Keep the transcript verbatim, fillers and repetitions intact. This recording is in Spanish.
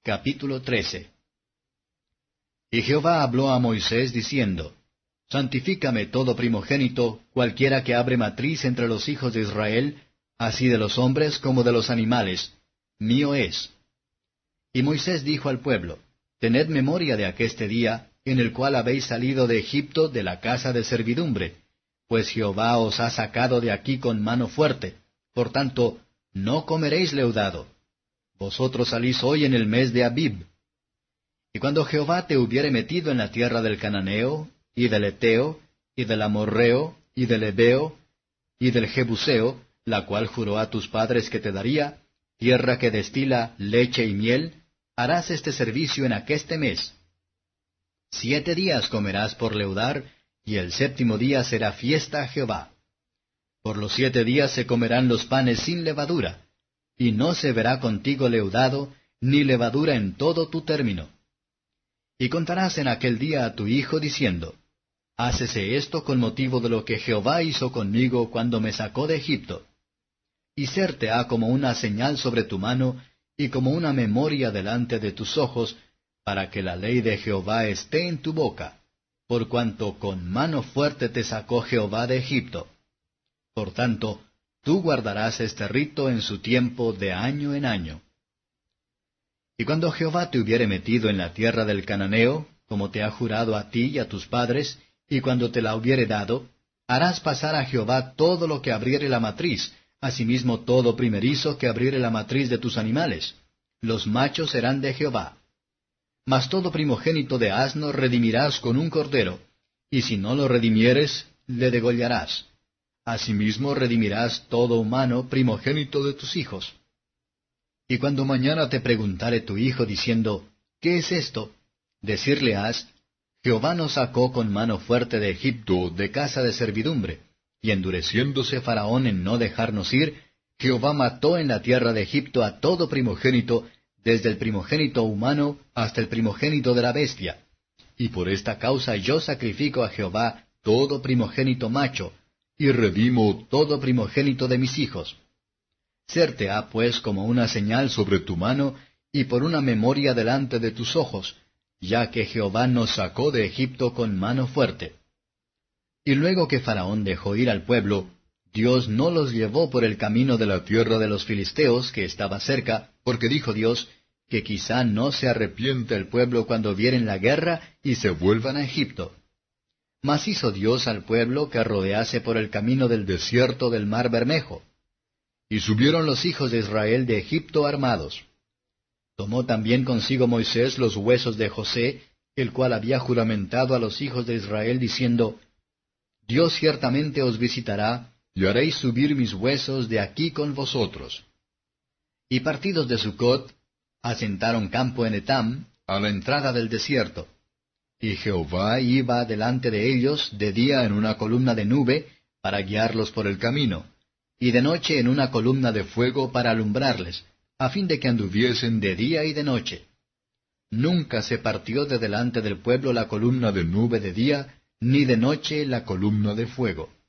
Capítulo trece. Y Jehová habló a Moisés diciendo, Santifícame todo primogénito, cualquiera que abre matriz entre los hijos de Israel, así de los hombres como de los animales, mío es. Y Moisés dijo al pueblo, Tened memoria de aqueste día, en el cual habéis salido de Egipto de la casa de servidumbre, pues Jehová os ha sacado de aquí con mano fuerte, por tanto, no comeréis leudado. Vosotros salís hoy en el mes de Abib. Y cuando Jehová te hubiere metido en la tierra del Cananeo, y del Eteo, y del Amorreo, y del Ebeo, y del Jebuseo, la cual juró a tus padres que te daría, tierra que destila leche y miel, harás este servicio en aqueste mes. Siete días comerás por leudar, y el séptimo día será fiesta a Jehová. Por los siete días se comerán los panes sin levadura, y no se verá contigo leudado, ni levadura en todo tu término. Y contarás en aquel día a tu hijo diciendo, Hácese esto con motivo de lo que Jehová hizo conmigo cuando me sacó de Egipto. Y serte ha como una señal sobre tu mano, y como una memoria delante de tus ojos, para que la ley de Jehová esté en tu boca, por cuanto con mano fuerte te sacó Jehová de Egipto. Por tanto, tú guardarás este rito en su tiempo de año en año. Y cuando Jehová te hubiere metido en la tierra del Cananeo, como te ha jurado a ti y a tus padres, y cuando te la hubiere dado, harás pasar a Jehová todo lo que abriere la matriz, asimismo todo primerizo que abriere la matriz de tus animales. Los machos serán de Jehová. Mas todo primogénito de asno redimirás con un cordero, y si no lo redimieres, le degollarás. Asimismo redimirás todo humano primogénito de tus hijos. Y cuando mañana te preguntare tu hijo diciendo, ¿qué es esto? Decirle has, Jehová nos sacó con mano fuerte de Egipto, de casa de servidumbre, y endureciéndose Faraón en no dejarnos ir, Jehová mató en la tierra de Egipto a todo primogénito, desde el primogénito humano hasta el primogénito de la bestia. Y por esta causa yo sacrifico a Jehová todo primogénito macho, y redimo todo primogénito de mis hijos. Serte ha pues como una señal sobre tu mano, y por una memoria delante de tus ojos, ya que Jehová nos sacó de Egipto con mano fuerte. Y luego que Faraón dejó ir al pueblo, Dios no los llevó por el camino de la tierra de los filisteos, que estaba cerca, porque dijo Dios, que quizá no se arrepiente el pueblo cuando vieren la guerra y se vuelvan a Egipto. Mas hizo Dios al pueblo que rodease por el camino del desierto del mar Bermejo. Y subieron los hijos de Israel de Egipto armados. Tomó también consigo Moisés los huesos de José, el cual había juramentado a los hijos de Israel, diciendo, Dios ciertamente os visitará, y haréis subir mis huesos de aquí con vosotros. Y partidos de Sucot, asentaron campo en Etam, a la entrada del desierto. Y Jehová iba delante de ellos de día en una columna de nube, para guiarlos por el camino, y de noche en una columna de fuego para alumbrarles, a fin de que anduviesen de día y de noche. Nunca se partió de delante del pueblo la columna de nube de día, ni de noche la columna de fuego.